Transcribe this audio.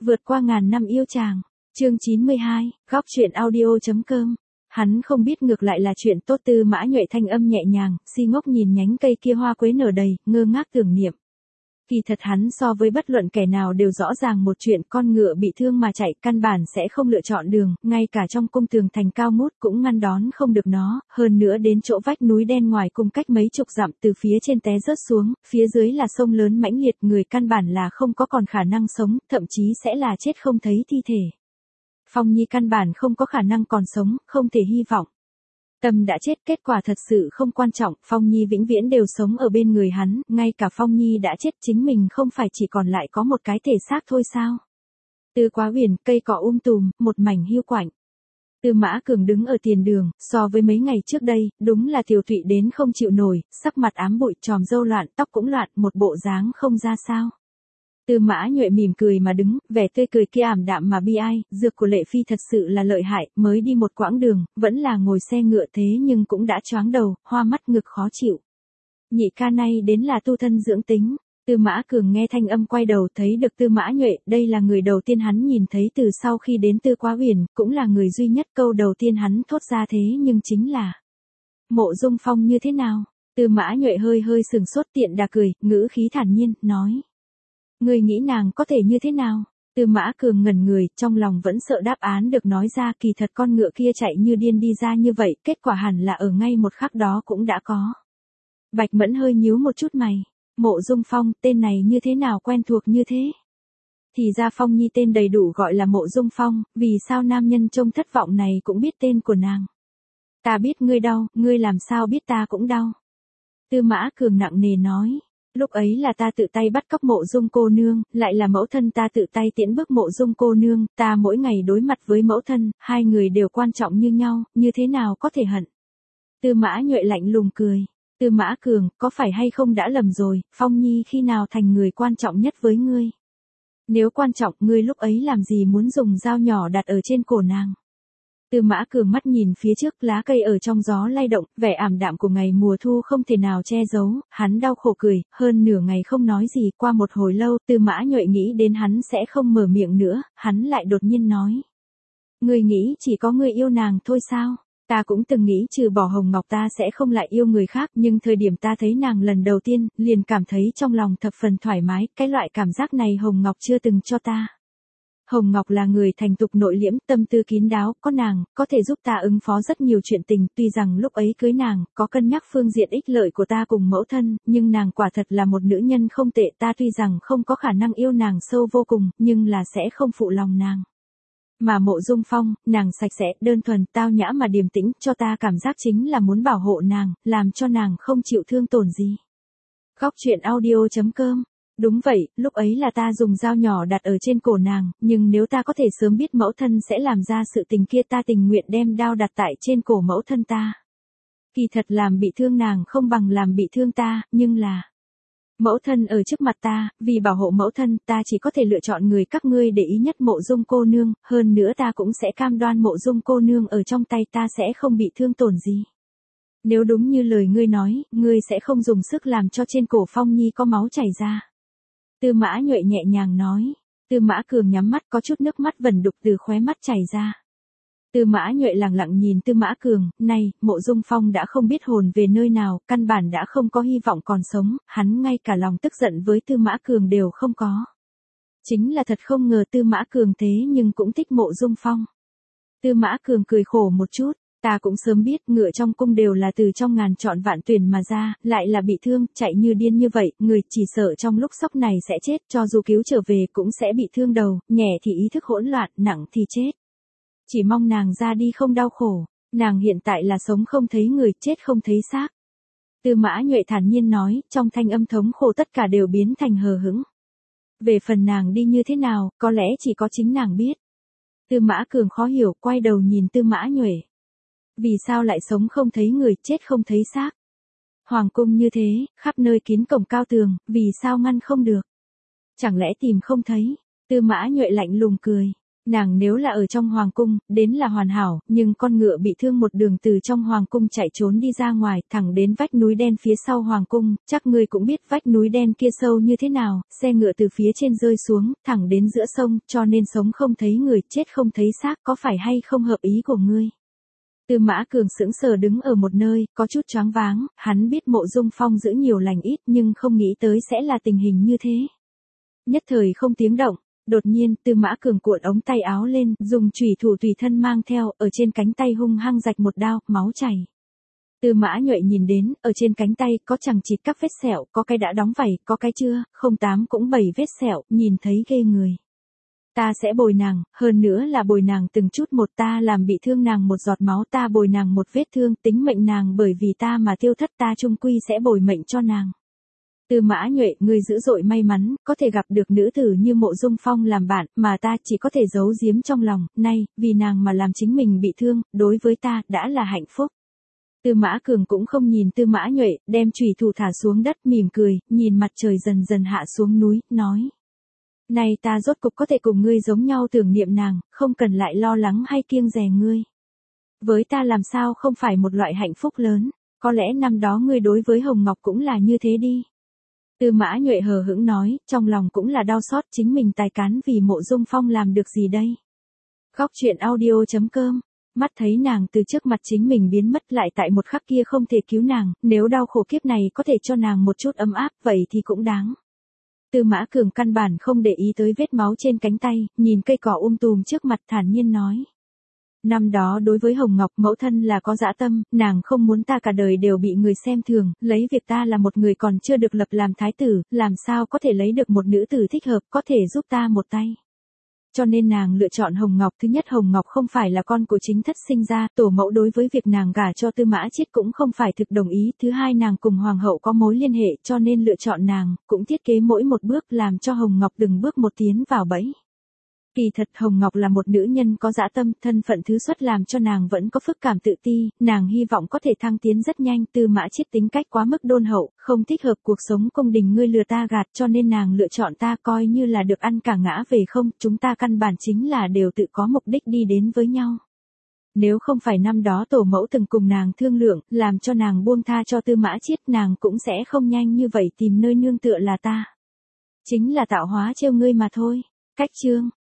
Vượt qua ngàn năm yêu chàng. Chương 92, góc truyện audio.com. Hắn không biết ngược lại là chuyện tốt. Tư Mã Nhuệ thanh âm nhẹ nhàng, si ngốc nhìn nhánh cây kia hoa quế nở đầy, ngơ ngác tưởng niệm. Kỳ thật hắn so với bất luận kẻ nào đều rõ ràng một chuyện, con ngựa bị thương mà chạy căn bản sẽ không lựa chọn đường, ngay cả trong cung tường thành cao ngút cũng ngăn đón không được nó, hơn nữa đến chỗ vách núi đen ngoài cung cách mấy chục dặm từ phía trên té rớt xuống, phía dưới là sông lớn mãnh liệt, người căn bản là không có còn khả năng sống, thậm chí sẽ là chết không thấy thi thể. Phong Nhi căn bản không có khả năng còn sống, không thể hy vọng. Tâm đã chết, kết quả thật sự không quan trọng, Phong Nhi vĩnh viễn đều sống ở bên người hắn, ngay cả Phong Nhi đã chết chính mình không phải chỉ còn lại có một cái thể xác thôi sao? Tư Quá Huyền, cây cỏ tùm, một mảnh hiu quạnh. Tư Mã Cường đứng ở tiền đường, so với mấy ngày trước đây, đúng là tiều tụy đến không chịu nổi, sắc mặt ám bụi, tròm râu loạn, tóc cũng loạn, một bộ dáng không ra sao. Tư Mã Nhuệ mỉm cười mà đứng, vẻ tươi cười kia ảm đạm mà bi ai, dược của Lệ Phi thật sự là lợi hại, mới đi một quãng đường, vẫn là ngồi xe ngựa thế nhưng cũng đã choáng đầu, hoa mắt ngực khó chịu. Nhị ca này đến là tu thân dưỡng tính. Tư Mã Cường nghe thanh âm quay đầu thấy được Tư Mã Nhuệ, đây là người đầu tiên hắn nhìn thấy từ sau khi đến Tư Quá Huyền, cũng là người duy nhất câu đầu tiên hắn thốt ra thế nhưng chính là: Mộ Dung Phong như thế nào? Tư Mã Nhuệ hơi sừng sốt, tiện đà cười, ngữ khí thản nhiên, nói. Ngươi nghĩ nàng có thể như thế nào? Tư Mã Cường ngẩn người, trong lòng vẫn sợ đáp án được nói ra, kỳ thật con ngựa kia chạy như điên đi ra như vậy, kết quả hẳn là ở ngay một khắc đó cũng đã có. Bạch Mẫn hơi nhíu một chút mày. Mộ Dung Phong, tên này như thế nào quen thuộc như thế? Thì ra Phong Nhi tên đầy đủ gọi là Mộ Dung Phong, vì sao nam nhân trông thất vọng này cũng biết tên của nàng? Ta biết ngươi đau, ngươi làm sao biết ta cũng đau? Tư Mã Cường nặng nề nói. Lúc ấy là ta tự tay bắt cóc Mộ Dung cô nương, lại là mẫu thân ta tự tay tiễn bước Mộ Dung cô nương, ta mỗi ngày đối mặt với mẫu thân, hai người đều quan trọng như nhau, như thế nào có thể hận? Tư Mã Nhuệ lạnh lùng cười. Tư Mã Cường, có phải hay không đã lầm rồi, Phong Nhi khi nào thành người quan trọng nhất với ngươi? Nếu quan trọng, ngươi lúc ấy làm gì muốn dùng dao nhỏ đặt ở trên cổ nàng? Tư Mã Cường mắt nhìn phía trước, lá cây ở trong gió lay động, vẻ ảm đạm của ngày mùa thu không thể nào che giấu, hắn đau khổ cười, hơn nửa ngày không nói gì, qua một hồi lâu, Tư Mã Nhuệ nghĩ đến hắn sẽ không mở miệng nữa, hắn lại đột nhiên nói. Ngươi nghĩ chỉ có ngươi yêu nàng thôi sao? Ta cũng từng nghĩ trừ bỏ Hồng Ngọc ta sẽ không lại yêu người khác, nhưng thời điểm ta thấy nàng lần đầu tiên, liền cảm thấy trong lòng thập phần thoải mái, cái loại cảm giác này Hồng Ngọc chưa từng cho ta. Hồng Ngọc là người thành tục nội liễm, tâm tư kín đáo, có nàng, có thể giúp ta ứng phó rất nhiều chuyện tình, tuy rằng lúc ấy cưới nàng, có cân nhắc phương diện ích lợi của ta cùng mẫu thân, nhưng nàng quả thật là một nữ nhân không tệ, ta tuy rằng không có khả năng yêu nàng sâu vô cùng, nhưng là sẽ không phụ lòng nàng. Mà Mộ Dung Phong, nàng sạch sẽ, đơn thuần, tao nhã mà điềm tĩnh, cho ta cảm giác chính là muốn bảo hộ nàng, làm cho nàng không chịu thương tổn gì. Góc truyện audio.com. Đúng vậy, lúc ấy là ta dùng dao nhỏ đặt ở trên cổ nàng, nhưng nếu ta có thể sớm biết mẫu thân sẽ làm ra sự tình kia ta tình nguyện đem đao đặt tại trên cổ mẫu thân ta. Kỳ thật làm bị thương nàng không bằng làm bị thương ta, nhưng là... Mẫu thân ở trước mặt ta, vì bảo hộ mẫu thân, ta chỉ có thể lựa chọn người các ngươi để ý nhất Mộ Dung cô nương, hơn nữa ta cũng sẽ cam đoan Mộ Dung cô nương ở trong tay ta sẽ không bị thương tổn gì. Nếu đúng như lời ngươi nói, ngươi sẽ không dùng sức làm cho trên cổ Phong Nhi có máu chảy ra. Tư Mã Nhuệ nhẹ nhàng nói. Tư Mã Cường nhắm mắt, có chút nước mắt vẩn đục từ khóe mắt chảy ra. Tư Mã Nhuệ lặng lặng nhìn Tư Mã Cường, này, Mộ Dung Phong đã không biết hồn về nơi nào, căn bản đã không có hy vọng còn sống, hắn ngay cả lòng tức giận với Tư Mã Cường đều không có. Chính là thật không ngờ Tư Mã Cường thế nhưng cũng thích Mộ Dung Phong. Tư Mã Cường cười khổ một chút, ta cũng sớm biết ngựa trong cung đều là từ trong ngàn chọn vạn tuyển mà ra, lại là bị thương, chạy như điên như vậy, người chỉ sợ trong lúc sốc này sẽ chết, cho dù cứu trở về cũng sẽ bị thương đầu, nhẹ thì ý thức hỗn loạn, nặng thì chết. Chỉ mong nàng ra đi không đau khổ, nàng hiện tại là sống không thấy người, chết không thấy xác. Tư Mã Nhuệ thản nhiên nói, trong thanh âm thống khổ tất cả đều biến thành hờ hững. Về phần nàng đi như thế nào, có lẽ chỉ có chính nàng biết. Tư Mã Cường khó hiểu, quay đầu nhìn Tư Mã Nhuệ. Vì sao lại sống không thấy người, chết không thấy xác? Hoàng cung như thế, khắp nơi kín cổng cao tường, vì sao ngăn không được? Chẳng lẽ tìm không thấy? Tư Mã Nhuệ lạnh lùng cười. Nàng nếu là ở trong hoàng cung, đến là hoàn hảo, nhưng con ngựa bị thương một đường từ trong hoàng cung chạy trốn đi ra ngoài, thẳng đến vách núi đen phía sau hoàng cung, chắc ngươi cũng biết vách núi đen kia sâu như thế nào, xe ngựa từ phía trên rơi xuống, thẳng đến giữa sông, cho nên sống không thấy người, chết không thấy xác, có phải hay không hợp ý của ngươi? Tư Mã Cường sững sờ đứng ở một nơi, có chút choáng váng, hắn biết Mộ Dung Phong giữ nhiều lành ít nhưng không nghĩ tới sẽ là tình hình như thế. Nhất thời không tiếng động. Đột nhiên, Tư Mã Cường cuộn ống tay áo lên, dùng chủy thủ tùy thân mang theo, ở trên cánh tay hung hăng rạch một đao, máu chảy. Tư Mã Nhuệ nhìn đến, ở trên cánh tay có chẳng chịt các vết sẹo, có cái đã đóng vảy, có cái chưa, không 8 cũng 7 vết sẹo, nhìn thấy ghê người. Ta sẽ bồi nàng, hơn nữa là bồi nàng từng chút một, ta làm bị thương nàng một giọt máu, ta bồi nàng một vết thương, tính mệnh nàng bởi vì ta mà tiêu thất, ta chung quy sẽ bồi mệnh cho nàng. Tư Mã Nhuệ, ngươi dữ dội may mắn, có thể gặp được nữ tử như Mộ Dung Phong làm bạn, mà ta chỉ có thể giấu giếm trong lòng, nay, vì nàng mà làm chính mình bị thương, đối với ta, đã là hạnh phúc. Tư Mã Cường cũng không nhìn Tư Mã Nhuệ, đem chủy thủ thả xuống đất, mỉm cười, nhìn mặt trời dần dần hạ xuống núi, nói. Này ta rốt cục có thể cùng ngươi giống nhau tưởng niệm nàng, không cần lại lo lắng hay kiêng dè ngươi. Với ta làm sao không phải một loại hạnh phúc lớn, có lẽ năm đó ngươi đối với Hồng Ngọc cũng là như thế đi. Tư Mã Nhuệ hờ hững nói, trong lòng cũng là đau xót, chính mình tài cán vì Mộ Dung Phong làm được gì đây. Góc truyện audio.com, mắt thấy nàng từ trước mặt chính mình biến mất, lại tại một khắc kia không thể cứu nàng, nếu đau khổ kiếp này có thể cho nàng một chút ấm áp, vậy thì cũng đáng. Tư Mã Cường căn bản không để ý tới vết máu trên cánh tay, nhìn cây cỏ tùm trước mặt thản nhiên nói. Năm đó đối với Hồng Ngọc, mẫu thân là có dã tâm, nàng không muốn ta cả đời đều bị người xem thường, lấy việc ta là một người còn chưa được lập làm thái tử, làm sao có thể lấy được một nữ tử thích hợp, có thể giúp ta một tay. Cho nên nàng lựa chọn Hồng Ngọc. Thứ nhất, Hồng Ngọc không phải là con của chính thất sinh ra, tổ mẫu đối với việc nàng gả cho Tư Mã Chiết cũng không phải thực đồng ý. Thứ hai, nàng cùng hoàng hậu có mối liên hệ, cho nên lựa chọn nàng, cũng thiết kế mỗi một bước làm cho Hồng Ngọc từng bước một tiến vào bẫy. Kỳ thật Hồng Ngọc là một nữ nhân có dã tâm, thân phận thứ xuất làm cho nàng vẫn có phức cảm tự ti, nàng hy vọng có thể thăng tiến rất nhanh. Tư Mã Chiết tính cách quá mức đôn hậu, không thích hợp cuộc sống cung đình, ngươi lừa ta gạt, cho nên nàng lựa chọn ta, coi như là được ăn cả ngã về không, chúng ta căn bản chính là đều tự có mục đích đi đến với nhau. Nếu không phải năm đó tổ mẫu từng cùng nàng thương lượng, làm cho nàng buông tha cho Tư Mã Chiết, nàng cũng sẽ không nhanh như vậy tìm nơi nương tựa là ta. Chính là tạo hóa trêu ngươi mà thôi. Cách chương